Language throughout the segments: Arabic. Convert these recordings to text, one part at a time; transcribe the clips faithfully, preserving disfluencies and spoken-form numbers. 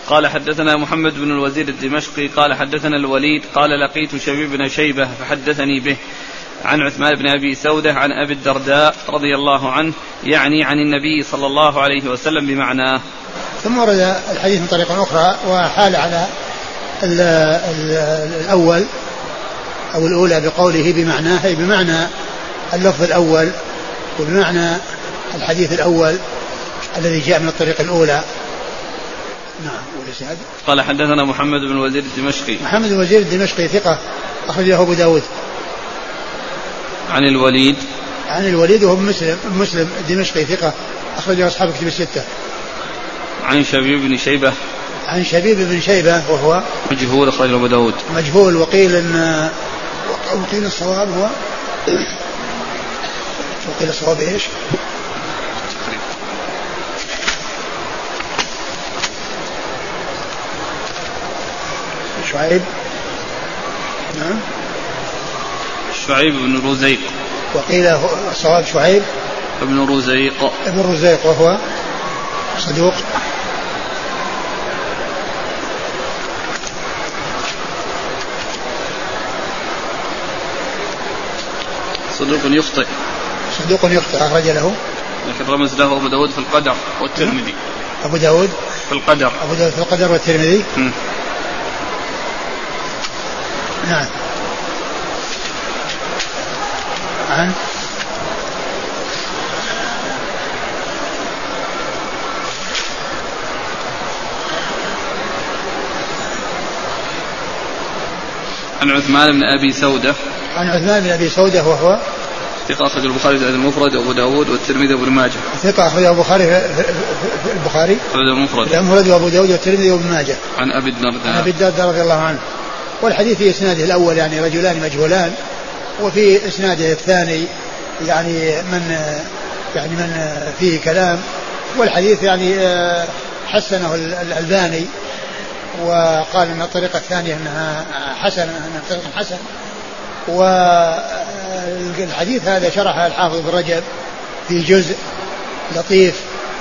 قال حدثنا محمد بن الوزير الدمشقي قال حدثنا الوليد قال لقيت شبيب بن شيبة فحدثني به عن عثمان بن أبي سودة عن أبي الدرداء رضي الله عنه يعني عن النبي صلى الله عليه وسلم بمعناه. ثم ورد الحديث من طريق أخرى وحال على ال ال الأول أو الأولى بقوله بمعناه، أي بمعنى اللفظ الأول وبمعنى الحديث الأول الذي جاء من الطريق الأولى. نعم. قال حدثنا محمد بن الوزير الدمشقي. محمد بن الوزير الدمشقي ثقة أخرجه أبو داود. عن الوليد. عن الوليد وهو مسلم مسلم الدمشقي ثقة أخرجه أصحاب كتب الستة. عن شبيب بن شيبة. عن شبيب بن شيبة وهو مجهول أخرجه أبو داود. مجهول وقيل إن وقيل الصواب هو وقيل الصواب إيش؟ شعيب. نعم. شعيب بن رزيق. وقيل الصواب شعيب ابن رزيق. ابن رزيق وهو صدوق. صدوق يخطئ. صدوق يخطئ أخرج له. لكن رمز له أبو داود في القدر والترمذي. أبو داود في القدر. أبو داود في القدر والترمذي. م. نعم. عن عن عثمان بن أبي سودة. عن عثمان بن أبي سودة وهو ثقة أخرجه البخاري في المفرد وأبو داود والترمذي وابن ماجه. ثقة أخرجه البخاري في البخاري المفرد المفرد وأبو داود والترمذي وابن ماجه. عن أبي الدرداء. عن أبي الدرداء رضي الله عنه. والحديث في إسناده الأول يعني رجلان مجهولان، وفي إسناده الثاني يعني من يعني من فيه كلام، والحديث يعني حسنه الألباني وقال أن الطريقة الثانية أنها حسن أنها طريقة حسن. والحديث هذا شرحه الحافظ بن رجب في جزء لطيف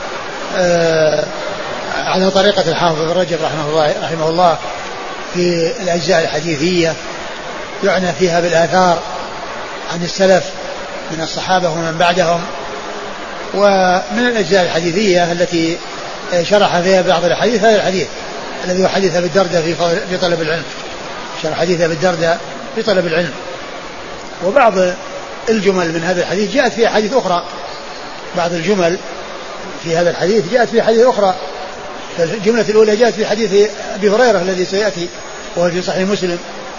على طريقة الحافظ بن رجب رحمه الله رحمه الله في الأجزاء الحديثية، يعنى فيها بالآثار عن السلف من الصحابة ومن بعدهم. ومن الأجزاء الحديثية التي شرح فيها بعض الحديث هذا الحديث الذي هو حديث أبي الدرداء في طلب العلم، شرح حديث أبي الدرداء في طلب العلم. وبعض الجمل من هذا الحديث جاءت في حديث أخرى، بعض الجمل في هذا الحديث جاءت في حديث أخرى. الجملة الأولى جاءت في حديث أبي هريرة الذي سيأتي وهو في صحيح مسلم،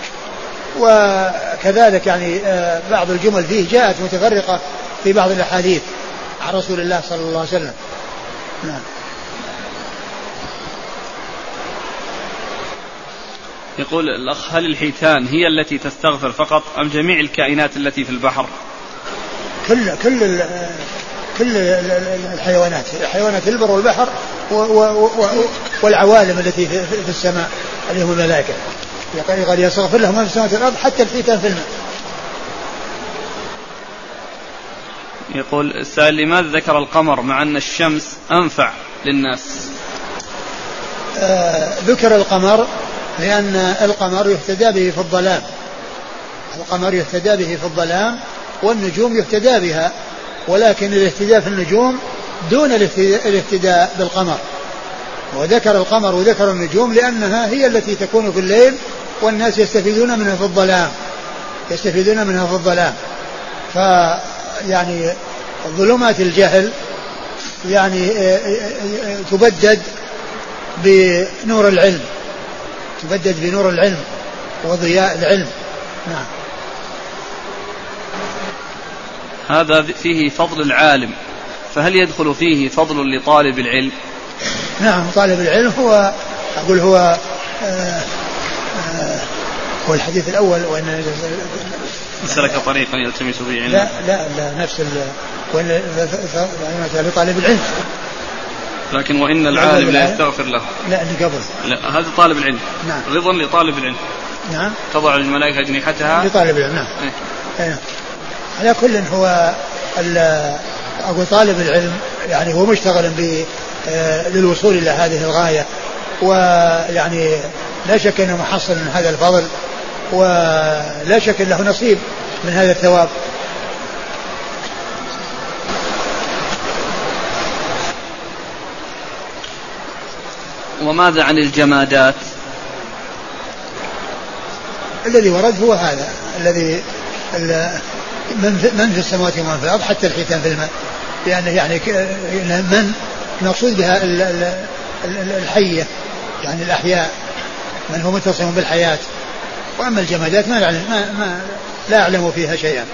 وكذلك يعني بعض الجمل فيه جاءت متفرقة في بعض الأحاديث عن رسول الله صلى الله عليه وسلم. نعم. يقول الأخ: هل الحيتان هي التي تستغفر فقط أم جميع الكائنات التي في البحر؟ كل كل كل الحيوانات، حيوانات البر والبحر والعوالم التي في السماء اللي هم الملائكة، قد يستغفر لهم من في السماوات والأرض حتى الحيتان في الماء. يقول السائل: لماذا ذكر القمر مع أن الشمس أنفع للناس؟ آه ذكر القمر لأن القمر يهتدى به في الظلام، القمر يهتدى به في الظلام والنجوم يهتدى بها، ولكن الاهتداء في النجوم دون الاهتداء بالقمر. وذكر القمر وذكر النجوم لأنها هي التي تكون في الليل والناس يستفيدون منها في الظلام، يستفيدون منها في الظلام. فيعني ظلمات الجهل يعني تبدد بنور العلم، تبدد بنور العلم وضياء العلم. نعم. هذا فيه فضل العالم، فهل يدخل فيه فضل لطالب العلم؟ نعم، طالب العلم هو أقول هو آآ آآ هو الحديث الأول، وأن سلك طريقا يلتمس فيه علم. لا لا لا نفس وأن لطالب العلم، لكن وإن العالم لا يستغفر له. لا اللي قبل. لا هذا طالب العلم. نعم. رضا لطالب العلم. نعم. تضع الملائكة أجنحتها لطالب العلم. نعم. ايه. ايه. على كل هو أقول طالب العلم يعني هو مشتغل ب للوصول إلى هذه الغاية ويعني لا شك أنه محصل من هذا الفضل، ولا شك أن له نصيب من هذا الثواب. وماذا عن الجمادات؟ الذي ورد هو هذا الذي من في السماوات ومن في الأرض حتى الحيتان في الماء، لأنه يعني من المقصود بها الحية يعني الأحياء، من هو متصف بالحياة. وأما الجمادات ما, ما, ما لا أعلم فيها شيئا.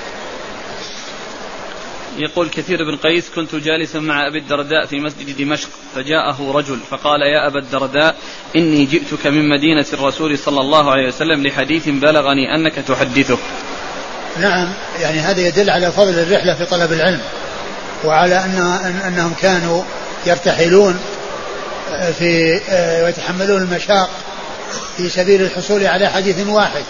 يقول كثير بن قيس: كنت جالسا مع أبي الدرداء في مسجد دمشق فجاءه رجل فقال: يا أبا الدرداء، إني جئتك من مدينة الرسول صلى الله عليه وسلم لحديث بلغني أنك تحدثه. نعم، يعني هذا يدل على فضل الرحلة في طلب العلم، وعلى أن أنهم كانوا يرتحلون في ويتحملون المشاق في سبيل الحصول على حديث واحد.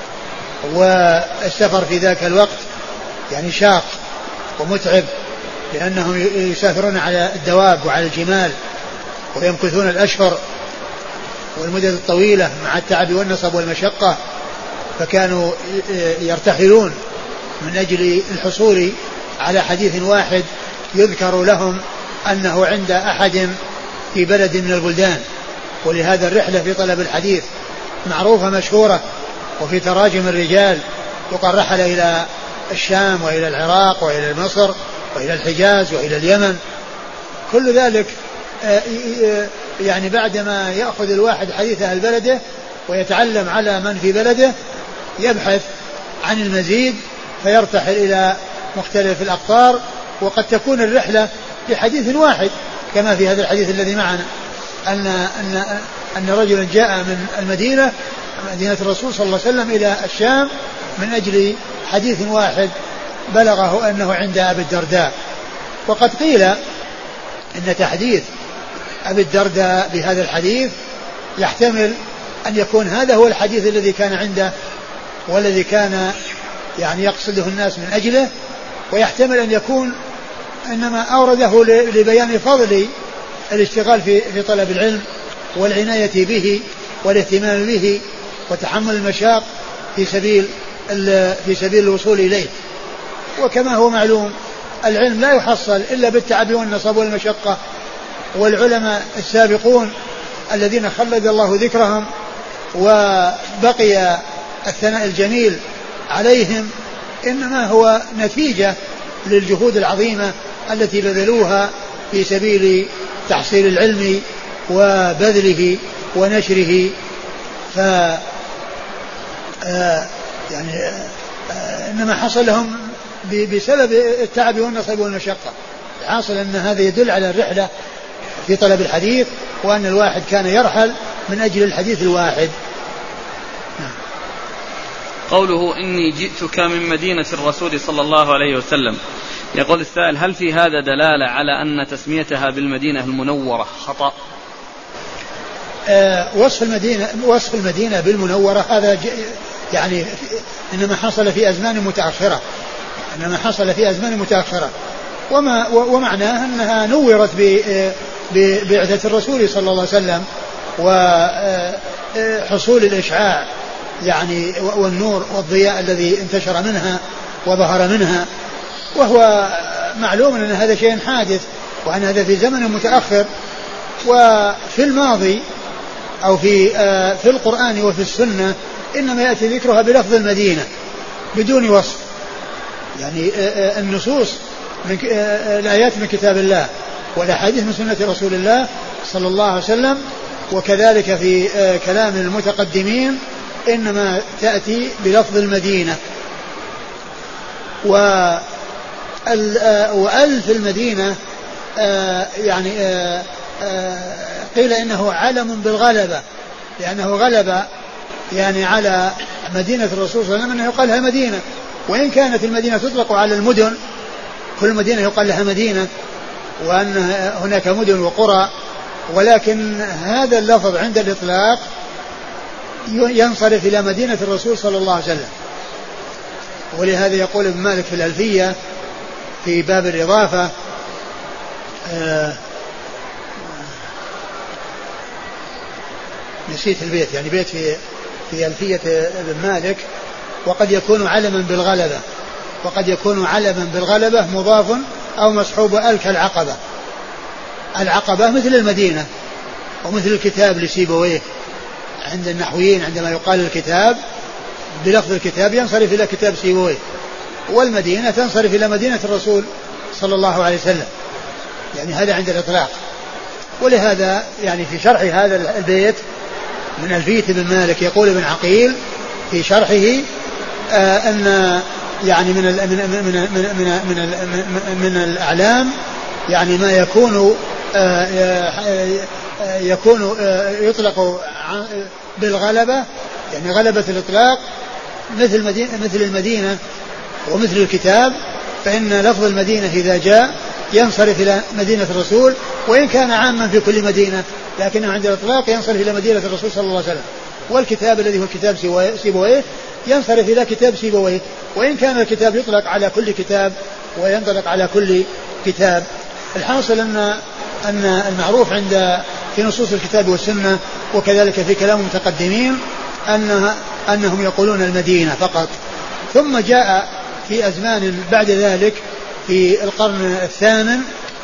والسفر في ذاك الوقت يعني شاق ومتعب، لأنهم يسافرون على الدواب وعلى الجمال ويمكثون الأشهر والمدة الطويلة مع التعب والنصب والمشقة، فكانوا يرتحلون من أجل الحصول على حديث واحد يذكر لهم أنه عند أحد في بلد من البلدان. ولهذا الرحلة في طلب الحديث معروفة مشهورة، وفي تراجم الرجال يقال رحل إلى الشام وإلى العراق وإلى مصر وإلى الحجاز وإلى اليمن. كل ذلك يعني بعدما يأخذ الواحد حديث أهل بلده ويتعلم على من في بلده يبحث عن المزيد فيرتحل إلى مختلف الأقطار، وقد تكون الرحلة لحديث واحد كما في هذا الحديث الذي معنا، أن أن أن رجلا جاء من المدينة مدينة الرسول صلى الله عليه وسلم إلى الشام من أجل حديث واحد بلغه أنه عند أبي الدرداء. وقد قيل إن تحديث أبي الدرداء بهذا الحديث يحتمل أن يكون هذا هو الحديث الذي كان عنده والذي كان يعني يقصده الناس من أجله، ويحتمل أن يكون إنما أورده لبيان فضل الاشتغال في في طلب العلم والعناية به والاهتمام به وتحمل المشاق في سبيل في سبيل الوصول إليه. وكما هو معلوم العلم لا يحصل إلا بالتعب والنصب والمشقة، والعلماء السابقون الذين خلد الله ذكرهم وبقي الثناء الجميل عليهم إنما هو نتيجة للجهود العظيمة التي بذلوها في سبيل تحصيل العلم وبذله ونشره. ف يعني إنما حصل لهم بسبب التعب والنصب والمشقة. حاصل أن هذا يدل على الرحلة في طلب الحديث، وأن الواحد كان يرحل من أجل الحديث الواحد. قوله إني جئتك من مدينة الرسول صلى الله عليه وسلم، يقول السائل: هل في هذا دلالة على أن تسميتها بالمدينة المنورة خطأ؟ آه وصف المدينة وصف المدينة بالمنورة هذا يعني إنما حصل في أزمان متأخرة إنما حصل في أزمان متأخرة وما ومعناه أنها نورت ببعثة الرسول صلى الله عليه وسلم وحصول الإشعاع يعني والنور والضياء الذي انتشر منها وظهر منها. وهو معلوم أن هذا شيء حادث وأن هذا في زمن متأخر. وفي الماضي أو في في القرآن وفي السنة إنما يأتي ذكرها بلفظ المدينة بدون وصف، يعني النصوص من الآيات من كتاب الله والأحاديث من سنة رسول الله صلى الله عليه وسلم، وكذلك في كلام المتقدمين إنما تأتي بلفظ المدينة. وألف المدينة يعني قيل إنه علم بالغلبة، لأنه غلب يعني على مدينة الرسول صلى الله عليه وسلم أنه يقال لها مدينة، وإن كانت المدينة تطلق على المدن، كل مدينة يقال لها مدينة، وأن هناك مدن وقرى، ولكن هذا اللفظ عند الإطلاق ينصرف إلى مدينة الرسول صلى الله عليه وسلم. ولهذا يقول ابن مالك في الألفية في باب الإضافة: نسيت البيت، يعني بيت في في ألفية ابن مالك. وقد يكون علما بالغلبة، وقد يكون علما بالغلبة مضاف أو مصحوب ال كالعقبة. العقبة مثل المدينة ومثل الكتاب لسيبويه عند النحويين، عندما يقال الكتاب بلفظ الكتاب ينصرف إلى كتاب سيبويه، والمدينة تنصرف إلى مدينة الرسول صلى الله عليه وسلم، يعني هذا عند الإطلاق. ولهذا يعني في شرح هذا البيت من ألفية ابن مالك يقول ابن عقيل في شرحه آه أن يعني من ال من من من من, من, من الأعلام يعني ما يكون آه يكون آه يطلق بالغلبة، يعني غلبة الإطلاق مثل مدينة مثل المدينة ومثل الكتاب، فإن لفظ المدينة إذا جاء ينصرف إلى مدينة الرسول وإن كان عاما في كل مدينة، لكنه عند الإطلاق ينصرف إلى مدينة الرسول صلى الله عليه وسلم. والكتاب الذي هو كتاب سيبويه ينصرف إلى كتاب سيبويه، وإن كان الكتاب يطلق على كل كتاب وينطلق على كل كتاب. الحاصل أن أن المعروف عند في نصوص الكتاب والسنة وكذلك في كلام المتقدمين أنها أنهم يقولون المدينة فقط. ثم جاء في أزمان بعد ذلك في القرن الثامن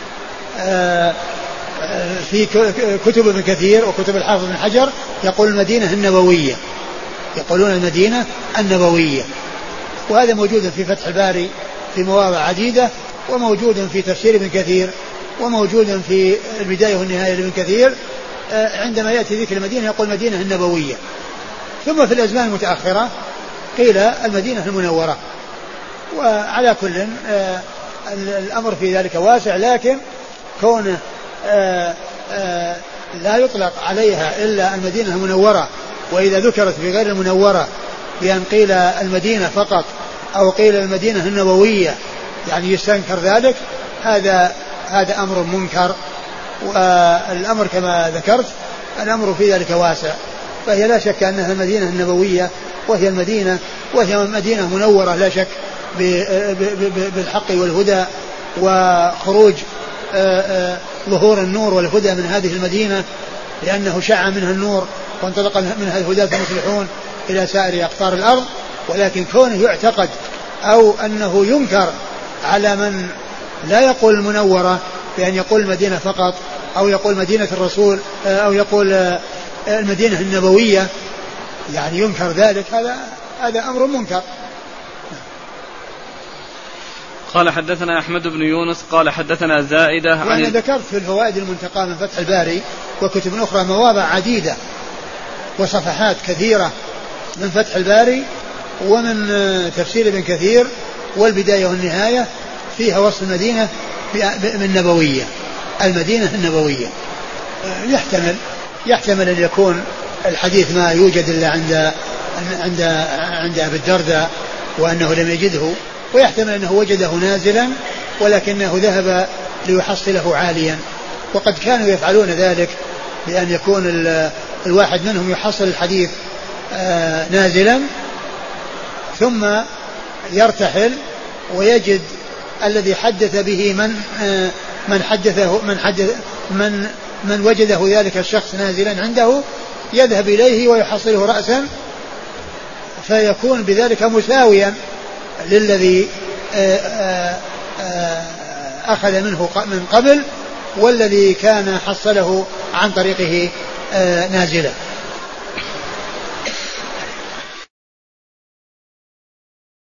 في كتب ابن كثير وكتب الحافظ بن حجر يقول المدينة النبوية، يقولون المدينة النبوية. وهذا موجود في فتح الباري في مواضع عديدة، وموجود في تفسير ابن كثير، وموجود في البداية والنهاية لابن كثير. عندما يأتي ذكر المدينة يقول المدينة النبوية. ثم في الأزمان المتأخرة قيل المدينة المنورة. وعلى كل الأمر في ذلك واسع، لكن كونه لا يطلق عليها إلا المدينة المنورة، وإذا ذكرت في غير المنورة بأن قيل المدينة فقط أو قيل المدينة النبوية يعني يستنكر ذلك، هذا هذا أمر منكر. والأمر كما ذكرت الأمر في ذلك واسع، فهي لا شك أنها المدينة النبوية، وهي المدينة وهي مدينة منورة لا شك بالحق والهدى وخروج ظهور النور والهدى من هذه المدينة، لأنه شع منها النور وانطلق منها الهداة المصلحون إلى سائر أقطار الأرض. ولكن كونه يعتقد أو أنه ينكر على من لا يقول المنورة بأن يقول المدينة فقط، أو يقول مدينة الرسول، أو يقول المدينة النبوية، يعني ينكر ذلك، هذا هذا أمر منكر. قال حدثنا أحمد بن يونس قال حدثنا زائدة عن وأنا ذكرت في الفوائد المنتقى من فتح الباري وكتب أخرى مواضع عديدة وصفحات كثيرة من فتح الباري ومن تفسير ابن كثير والبداية والنهاية فيها وصف المدينة بالنبوية، المدينة النبوية. يحتمل يحتمل أن يكون الحديث ما يوجد إلا عند عند عند أبي الدرداء وأنه لم يجده، ويحتمل أنه وجده نازلا ولكنه ذهب ليحصله عاليا. وقد كانوا يفعلون ذلك بأن يكون الواحد منهم يحصل الحديث نازلا ثم يرتحل ويجد الذي حدث به من من حدثه من حدث من من وجده ذلك الشخص نازلا عنده، يذهب إليه ويحصله رأسا، فيكون بذلك مساويا للذي أخذ منه من قبل والذي كان حصله عن طريقه نازلا.